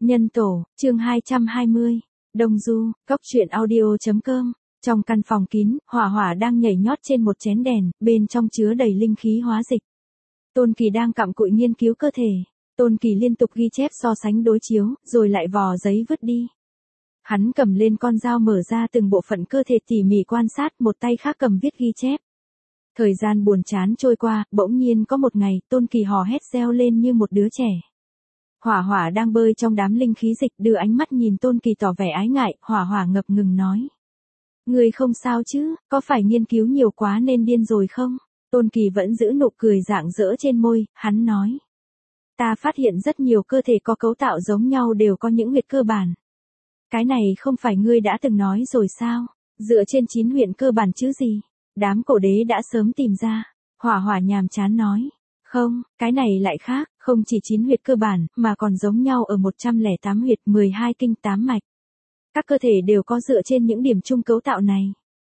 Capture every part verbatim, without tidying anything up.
Nhân tổ, chương hai trăm hai mươi. Đông Du, cốc truyện audio.com. Trong căn phòng kín, Hỏa Hỏa đang nhảy nhót trên một chén đèn, bên trong chứa đầy linh khí hóa dịch. Tôn Kỳ đang cặm cụi nghiên cứu cơ thể. Tôn Kỳ liên tục ghi chép so sánh đối chiếu, rồi lại vò giấy vứt đi. Hắn cầm lên con dao mở ra từng bộ phận cơ thể tỉ mỉ quan sát, một tay khác cầm viết ghi chép. Thời gian buồn chán trôi qua, bỗng nhiên có một ngày, Tôn Kỳ hò hét reo lên như một đứa trẻ. Hỏa Hỏa đang bơi trong đám linh khí dịch, đưa ánh mắt nhìn Tôn Kỳ tỏ vẻ ái ngại. Hỏa Hỏa ngập ngừng nói: "Ngươi không sao chứ, có phải nghiên cứu nhiều quá nên điên rồi không?" Tôn Kỳ vẫn giữ nụ cười rạng rỡ trên môi, hắn nói: "Ta phát hiện rất nhiều cơ thể có cấu tạo giống nhau đều có những huyệt cơ bản. Cái này không phải ngươi đã từng nói rồi sao? Dựa trên chín huyện cơ bản chứ gì? Đám cổ đế đã sớm tìm ra." Hỏa Hỏa nhàm chán nói: "Không, cái này lại khác, không chỉ chín huyệt cơ bản, mà còn giống nhau ở một trăm lẻ tám huyệt, mười hai kinh tám mạch. Các cơ thể đều có dựa trên những điểm chung cấu tạo này."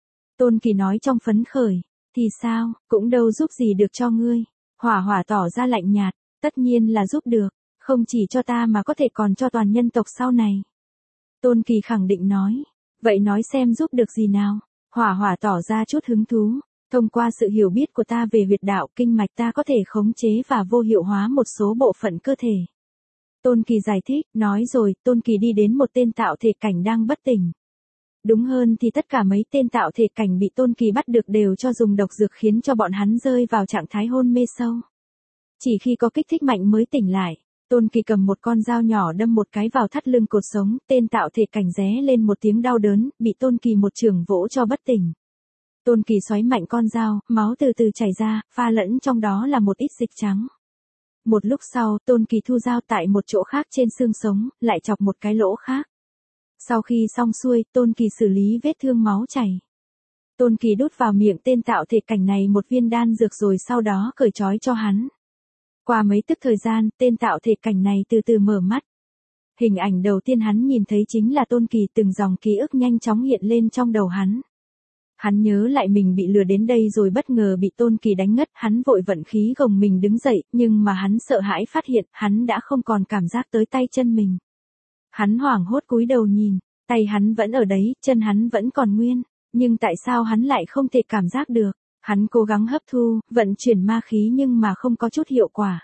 Tôn Kỳ nói trong phấn khởi: "Thì sao, cũng đâu giúp gì được cho ngươi." Hỏa Hỏa tỏ ra lạnh nhạt: "Tất nhiên là giúp được, không chỉ cho ta mà có thể còn cho toàn nhân tộc sau này." Tôn Kỳ khẳng định nói: "Vậy nói xem giúp được gì nào?" Hỏa Hỏa tỏ ra chút hứng thú: "Thông qua sự hiểu biết của ta về huyệt đạo kinh mạch, ta có thể khống chế và vô hiệu hóa một số bộ phận cơ thể." Tôn Kỳ giải thích, nói rồi, Tôn Kỳ đi đến một tên tạo thể cảnh đang bất tỉnh. Đúng hơn thì tất cả mấy tên tạo thể cảnh bị Tôn Kỳ bắt được đều cho dùng độc dược khiến cho bọn hắn rơi vào trạng thái hôn mê sâu. Chỉ khi có kích thích mạnh mới tỉnh lại. Tôn Kỳ cầm một con dao nhỏ đâm một cái vào thắt lưng cột sống, tên tạo thể cảnh ré lên một tiếng đau đớn, bị Tôn Kỳ một chưởng vỗ cho bất tỉnh. Tôn Kỳ xoáy mạnh con dao, máu từ từ chảy ra, pha lẫn trong đó là một ít dịch trắng. Một lúc sau, Tôn Kỳ thu dao tại một chỗ khác trên xương sống, lại chọc một cái lỗ khác. Sau khi xong xuôi, Tôn Kỳ xử lý vết thương máu chảy. Tôn Kỳ đút vào miệng tên tạo thể cảnh này một viên đan dược rồi sau đó cởi trói cho hắn. Qua mấy tức thời gian, tên tạo thể cảnh này từ từ mở mắt. Hình ảnh đầu tiên hắn nhìn thấy chính là Tôn Kỳ, từng dòng ký ức nhanh chóng hiện lên trong đầu hắn. Hắn nhớ lại mình bị lừa đến đây rồi bất ngờ bị Tôn Kỳ đánh ngất, hắn vội vận khí gồng mình đứng dậy, nhưng mà hắn sợ hãi phát hiện, hắn đã không còn cảm giác tới tay chân mình. Hắn hoảng hốt cúi đầu nhìn, tay hắn vẫn ở đấy, chân hắn vẫn còn nguyên, nhưng tại sao hắn lại không thể cảm giác được? Hắn cố gắng hấp thu, vận chuyển ma khí nhưng mà không có chút hiệu quả.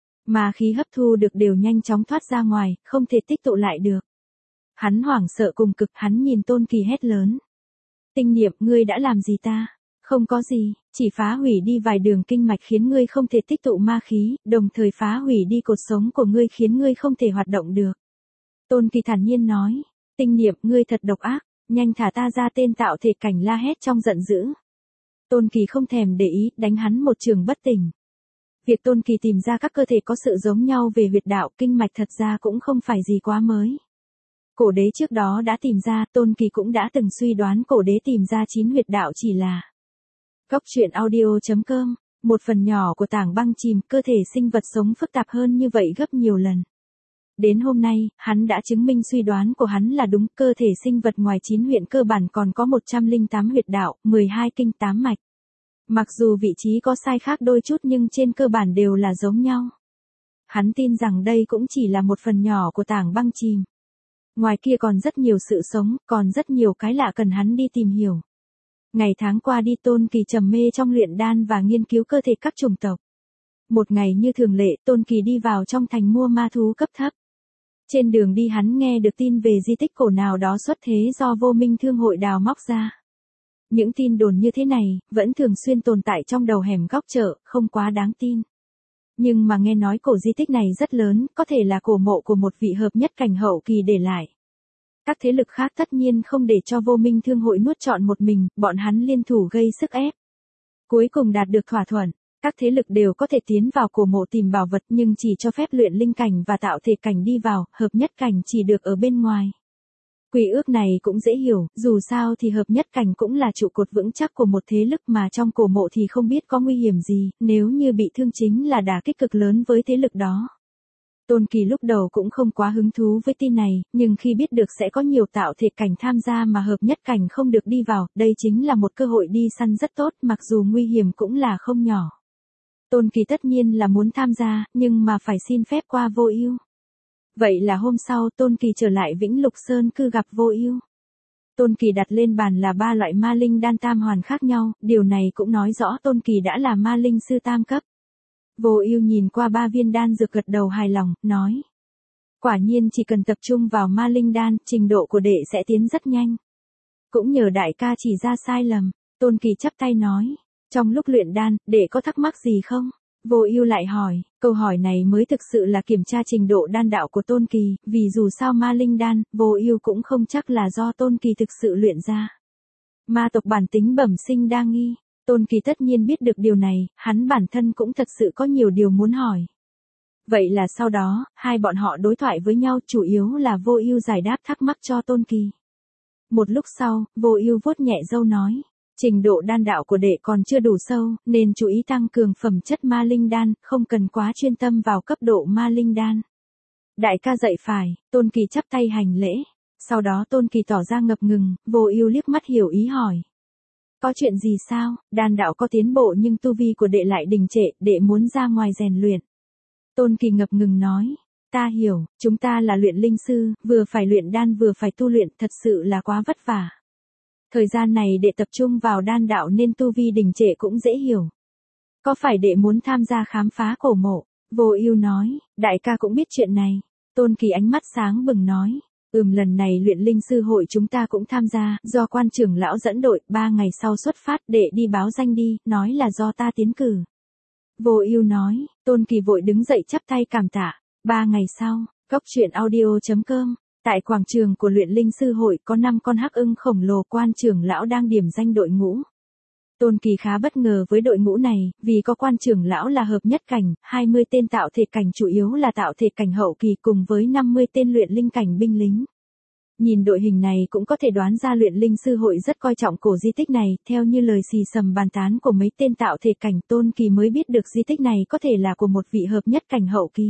Ma khí hấp thu được đều nhanh chóng thoát ra ngoài, không thể tích tụ lại được. Hắn hoảng sợ cùng cực, hắn nhìn Tôn Kỳ hét lớn: "Tinh niệm, ngươi đã làm gì ta?" "Không có gì, chỉ phá hủy đi vài đường kinh mạch khiến ngươi không thể tích tụ ma khí, đồng thời phá hủy đi cột sống của ngươi khiến ngươi không thể hoạt động được." Tôn Kỳ thản nhiên nói: "Tinh niệm, ngươi thật độc ác, nhanh thả ta ra!" Tên tạo thể cảnh la hét trong giận dữ. Tôn Kỳ không thèm để ý, đánh hắn một chưởng bất tỉnh. Việc Tôn Kỳ tìm ra các cơ thể có sự giống nhau về huyệt đạo kinh mạch thật ra cũng không phải gì quá mới. Cổ đế trước đó đã tìm ra, Tôn Kỳ cũng đã từng suy đoán cổ đế tìm ra chín huyệt đạo chỉ là cốc truyện audio.com, một phần nhỏ của tảng băng chìm, cơ thể sinh vật sống phức tạp hơn như vậy gấp nhiều lần. Đến hôm nay, hắn đã chứng minh suy đoán của hắn là đúng, cơ thể sinh vật ngoài chín huyện cơ bản còn có một trăm lẻ tám huyệt đạo, mười hai kinh tám mạch. Mặc dù vị trí có sai khác đôi chút nhưng trên cơ bản đều là giống nhau. Hắn tin rằng đây cũng chỉ là một phần nhỏ của tảng băng chìm. Ngoài kia còn rất nhiều sự sống, còn rất nhiều cái lạ cần hắn đi tìm hiểu. Ngày tháng qua đi, Tôn Kỳ trầm mê trong luyện đan và nghiên cứu cơ thể các chủng tộc. Một ngày như thường lệ, Tôn Kỳ đi vào trong thành mua ma thú cấp thấp. Trên đường đi hắn nghe được tin về di tích cổ nào đó xuất thế do Vô Minh Thương hội đào móc ra. Những tin đồn như thế này, vẫn thường xuyên tồn tại trong đầu hẻm góc chợ, không quá đáng tin. Nhưng mà nghe nói cổ di tích này rất lớn, có thể là cổ mộ của một vị hợp nhất cảnh hậu kỳ để lại. Các thế lực khác tất nhiên không để cho Vô Minh Thương hội nuốt trọn một mình, bọn hắn liên thủ gây sức ép. Cuối cùng đạt được thỏa thuận. Các thế lực đều có thể tiến vào cổ mộ tìm bảo vật nhưng chỉ cho phép luyện linh cảnh và tạo thể cảnh đi vào, hợp nhất cảnh chỉ được ở bên ngoài. Quy ước này cũng dễ hiểu, dù sao thì hợp nhất cảnh cũng là trụ cột vững chắc của một thế lực mà trong cổ mộ thì không biết có nguy hiểm gì, nếu như bị thương chính là đả kích cực lớn với thế lực đó. Tôn Kỳ lúc đầu cũng không quá hứng thú với tin này, nhưng khi biết được sẽ có nhiều tạo thể cảnh tham gia mà hợp nhất cảnh không được đi vào, đây chính là một cơ hội đi săn rất tốt, mặc dù nguy hiểm cũng là không nhỏ. Tôn Kỳ tất nhiên là muốn tham gia, nhưng mà phải xin phép qua Vô Ưu. Vậy là hôm sau Tôn Kỳ trở lại Vĩnh Lục Sơn cư gặp Vô Ưu. Tôn Kỳ đặt lên bàn là ba loại ma linh đan tam hoàn khác nhau, điều này cũng nói rõ Tôn Kỳ đã là ma linh sư tam cấp. Vô Ưu nhìn qua ba viên đan dược gật đầu hài lòng, nói. Quả nhiên chỉ cần tập trung vào ma linh đan, trình độ của đệ sẽ tiến rất nhanh. Cũng nhờ đại ca chỉ ra sai lầm, Tôn Kỳ chắp tay nói. Trong lúc luyện đan, đệ có thắc mắc gì không? Vô Ưu lại hỏi, câu hỏi này mới thực sự là kiểm tra trình độ đan đạo của Tôn Kỳ, vì dù sao ma linh đan, Vô Ưu cũng không chắc là do Tôn Kỳ thực sự luyện ra. Ma tộc bản tính bẩm sinh đa nghi, Tôn Kỳ tất nhiên biết được điều này, hắn bản thân cũng thật sự có nhiều điều muốn hỏi. Vậy là sau đó, hai bọn họ đối thoại với nhau, chủ yếu là Vô Ưu giải đáp thắc mắc cho Tôn Kỳ. Một lúc sau, Vô Ưu vuốt nhẹ râu nói. Trình độ đan đạo của đệ còn chưa đủ sâu, nên chú ý tăng cường phẩm chất ma linh đan, không cần quá chuyên tâm vào cấp độ ma linh đan. Đại ca dạy phải, Tôn Kỳ chắp tay hành lễ. Sau đó Tôn Kỳ tỏ ra ngập ngừng, Vô Ưu liếc mắt hiểu ý hỏi. Có chuyện gì sao, đan đạo có tiến bộ nhưng tu vi của đệ lại đình trệ, đệ muốn ra ngoài rèn luyện. Tôn Kỳ ngập ngừng nói, ta hiểu, chúng ta là luyện linh sư, vừa phải luyện đan vừa phải tu luyện, thật sự là quá vất vả. Thời gian này đệ tập trung vào đan đạo nên tu vi đình trệ cũng dễ hiểu. Có phải đệ muốn tham gia khám phá cổ mộ? Vô Ưu nói, đại ca cũng biết chuyện này. Tôn Kỳ ánh mắt sáng bừng nói, ừm lần này luyện linh sư hội chúng ta cũng tham gia, do quan trưởng lão dẫn đội, ba ngày sau xuất phát, đệ đi báo danh đi, nói là do ta tiến cử. Vô Ưu nói, Tôn Kỳ vội đứng dậy chắp tay cảm tạ. Ba ngày sau, Cốc truyện audio chấm com. Tại quảng trường của luyện linh sư hội có năm con hắc ưng khổng lồ, quan trưởng lão đang điểm danh đội ngũ. Tôn Kỳ khá bất ngờ với đội ngũ này, vì có quan trưởng lão là hợp nhất cảnh, hai mươi tên tạo thể cảnh chủ yếu là tạo thể cảnh hậu kỳ cùng với năm mươi tên luyện linh cảnh binh lính. Nhìn đội hình này cũng có thể đoán ra luyện linh sư hội rất coi trọng cổ di tích này, theo như lời xì xầm bàn tán của mấy tên tạo thể cảnh, Tôn Kỳ mới biết được di tích này có thể là của một vị hợp nhất cảnh hậu kỳ.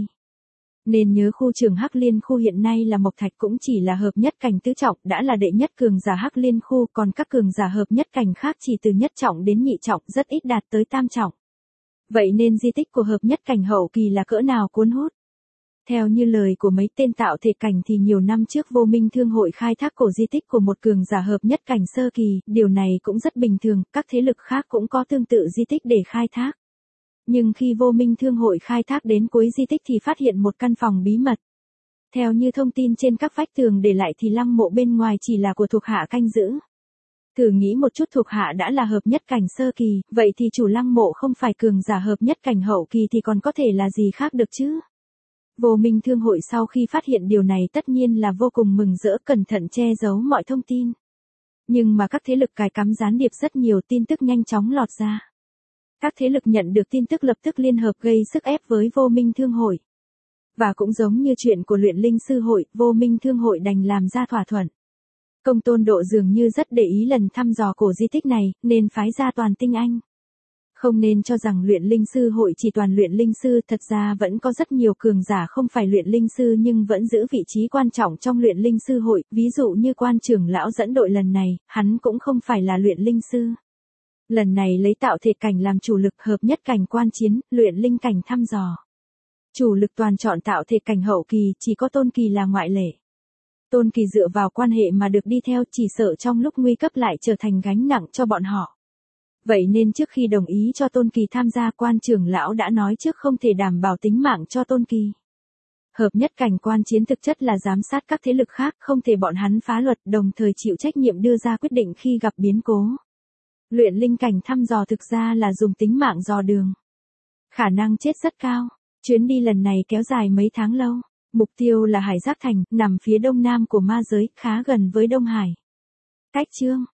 Nên nhớ khu trường Hắc Liên khu hiện nay là Mộc Thạch cũng chỉ là hợp nhất cảnh tứ trọng, đã là đệ nhất cường giả Hắc Liên khu, còn các cường giả hợp nhất cảnh khác chỉ từ nhất trọng đến nhị trọng, rất ít đạt tới tam trọng. Vậy nên di tích của hợp nhất cảnh hậu kỳ là cỡ nào cuốn hút? Theo như lời của mấy tên tạo thể cảnh thì nhiều năm trước Vô Minh Thương hội khai thác cổ di tích của một cường giả hợp nhất cảnh sơ kỳ, điều này cũng rất bình thường, các thế lực khác cũng có tương tự di tích để khai thác. Nhưng khi Vô Minh Thương hội khai thác đến cuối di tích thì phát hiện một căn phòng bí mật. Theo như thông tin trên các vách tường để lại thì lăng mộ bên ngoài chỉ là của thuộc hạ canh giữ. Thử nghĩ một chút, thuộc hạ đã là hợp nhất cảnh sơ kỳ, vậy thì chủ lăng mộ không phải cường giả hợp nhất cảnh hậu kỳ thì còn có thể là gì khác được chứ? Vô Minh Thương hội sau khi phát hiện điều này tất nhiên là vô cùng mừng rỡ, cẩn thận che giấu mọi thông tin. Nhưng mà các thế lực cài cắm gián điệp rất nhiều, tin tức nhanh chóng lọt ra. Các thế lực nhận được tin tức lập tức liên hợp gây sức ép với Vô Minh Thương hội. Và cũng giống như chuyện của luyện linh sư hội, Vô Minh Thương hội đành làm ra thỏa thuận. Công Tôn Độ dường như rất để ý lần thăm dò cổ di tích này, nên phái ra toàn tinh anh. Không nên cho rằng luyện linh sư hội chỉ toàn luyện linh sư, thật ra vẫn có rất nhiều cường giả không phải luyện linh sư nhưng vẫn giữ vị trí quan trọng trong luyện linh sư hội, ví dụ như quan trưởng lão dẫn đội lần này, hắn cũng không phải là luyện linh sư. Lần này lấy tạo thể cảnh làm chủ lực, hợp nhất cảnh quan chiến, luyện linh cảnh thăm dò. Chủ lực toàn chọn tạo thể cảnh hậu kỳ, chỉ có Tôn Kỳ là ngoại lệ. Tôn Kỳ dựa vào quan hệ mà được đi theo, chỉ sợ trong lúc nguy cấp lại trở thành gánh nặng cho bọn họ. Vậy nên trước khi đồng ý cho Tôn Kỳ tham gia, quan trưởng lão đã nói trước không thể đảm bảo tính mạng cho Tôn Kỳ. Hợp nhất cảnh quan chiến thực chất là giám sát các thế lực khác, không thể bọn hắn phá luật, đồng thời chịu trách nhiệm đưa ra quyết định khi gặp biến cố. Luyện linh cảnh thăm dò thực ra là dùng tính mạng dò đường. Khả năng chết rất cao. Chuyến đi lần này kéo dài mấy tháng lâu. Mục tiêu là Hải Giác Thành, nằm phía đông nam của ma giới, khá gần với Đông Hải. Cách chương